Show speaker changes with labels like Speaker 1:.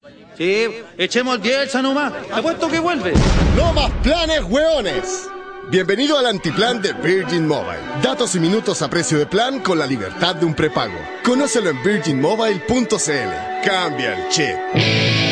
Speaker 1: Sí, echemos el Bielsa nomás. Apuesto que vuelve.
Speaker 2: ¡No más planes, hueones! Bienvenido al antiplan de Virgin Mobile. Datos y minutos a precio de plan con la libertad de un prepago. Conócelo en virginmobile.cl. Cambia el chip.